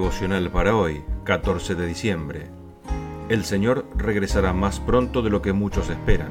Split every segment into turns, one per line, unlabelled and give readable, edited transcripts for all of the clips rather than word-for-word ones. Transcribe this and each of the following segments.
devocional para hoy, 14 de diciembre. El Señor regresará más pronto de lo que muchos esperan.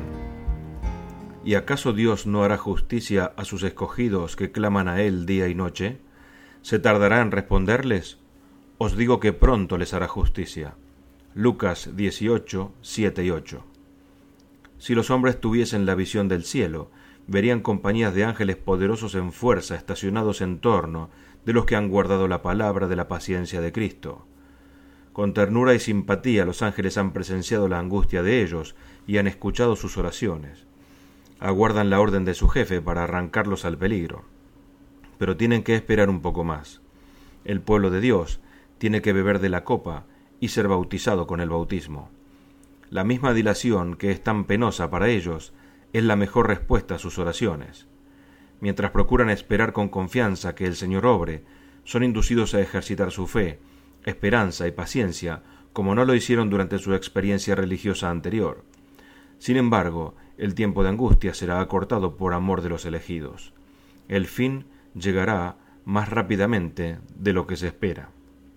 ¿Y acaso Dios no hará justicia a sus escogidos que claman a Él día y noche? ¿Se tardará en responderles? Os digo que pronto les hará justicia. Lucas 18, 7 y 8. Si los hombres tuviesen la visión del cielo, verían compañías de ángeles poderosos en fuerza estacionados en torno de los que han guardado la palabra de la paciencia de Cristo. Con ternura y simpatía los ángeles han presenciado la angustia de ellos y han escuchado sus oraciones. Aguardan la orden de su jefe para arrancarlos al peligro. Pero tienen que esperar un poco más. El pueblo de Dios tiene que beber de la copa y ser bautizado con el bautismo. La misma dilación que es tan penosa para ellos es la mejor respuesta a sus oraciones. Mientras procuran esperar con confianza que el Señor obre, son inducidos a ejercitar su fe, esperanza y paciencia como no lo hicieron durante su experiencia religiosa anterior. Sin embargo, el tiempo de angustia será acortado por amor de los elegidos. El fin llegará más rápidamente de lo que se espera.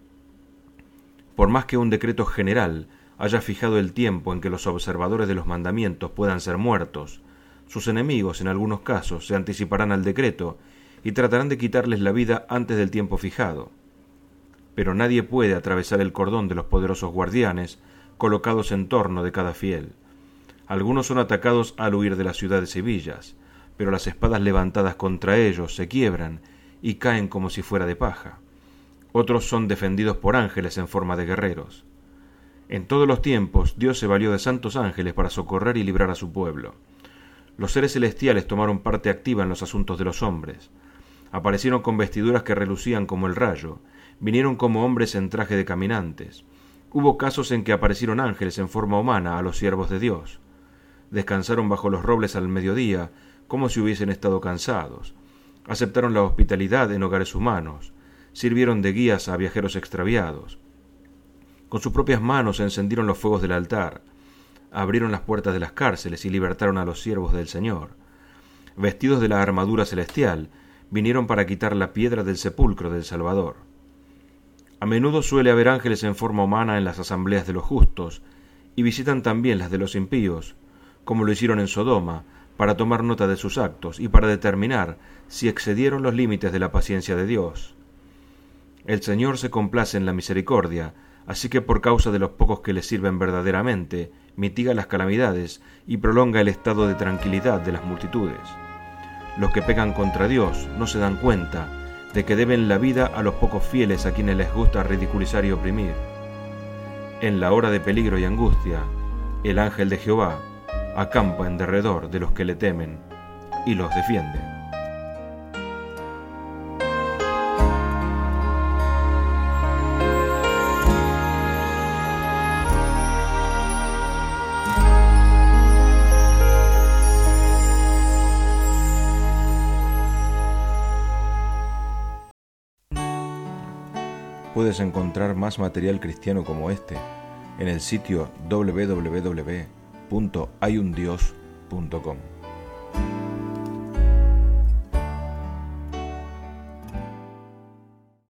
Por más que un decreto general haya fijado el tiempo en que los observadores de los mandamientos puedan ser muertos, sus enemigos en algunos casos se anticiparán al decreto y tratarán de quitarles la vida antes del tiempo fijado. Pero nadie puede atravesar el cordón de los poderosos guardianes colocados en torno de cada fiel. Algunos son atacados al huir de las ciudades y villas, pero las espadas levantadas contra ellos se quiebran y caen como si fuera de paja. Otros son defendidos por ángeles en forma de guerreros. En todos los tiempos Dios se valió de santos ángeles para socorrer y librar a su pueblo. Los seres celestiales tomaron parte activa en los asuntos de los hombres. Aparecieron con vestiduras que relucían como el rayo, vinieron como hombres en traje de caminantes. Hubo casos en que aparecieron ángeles en forma humana a los siervos de Dios. Descansaron bajo los robles al mediodía, como si hubiesen estado cansados. Aceptaron la hospitalidad en hogares humanos. Sirvieron de guías a viajeros extraviados. Con sus propias manos encendieron los fuegos del altar. Abrieron las puertas de las cárceles y libertaron a los siervos del Señor. Vestidos de la armadura celestial, vinieron para quitar la piedra del sepulcro del Salvador. A menudo suele haber ángeles en forma humana en las asambleas de los justos, y visitan también las de los impíos, como lo hicieron en Sodoma, para tomar nota de sus actos y para determinar si excedieron los límites de la paciencia de Dios. El Señor se complace en la misericordia, así que por causa de los pocos que le sirven verdaderamente, mitiga las calamidades y prolonga el estado de tranquilidad de las multitudes. Los que pecan contra Dios no se dan cuenta de que deben la vida a los pocos fieles a quienes les gusta ridiculizar y oprimir. En la hora de peligro y angustia, el ángel de Jehová acampa en derredor de los que le temen y los defiende. Puedes encontrar más material cristiano como este en el sitio www.hayundios.com.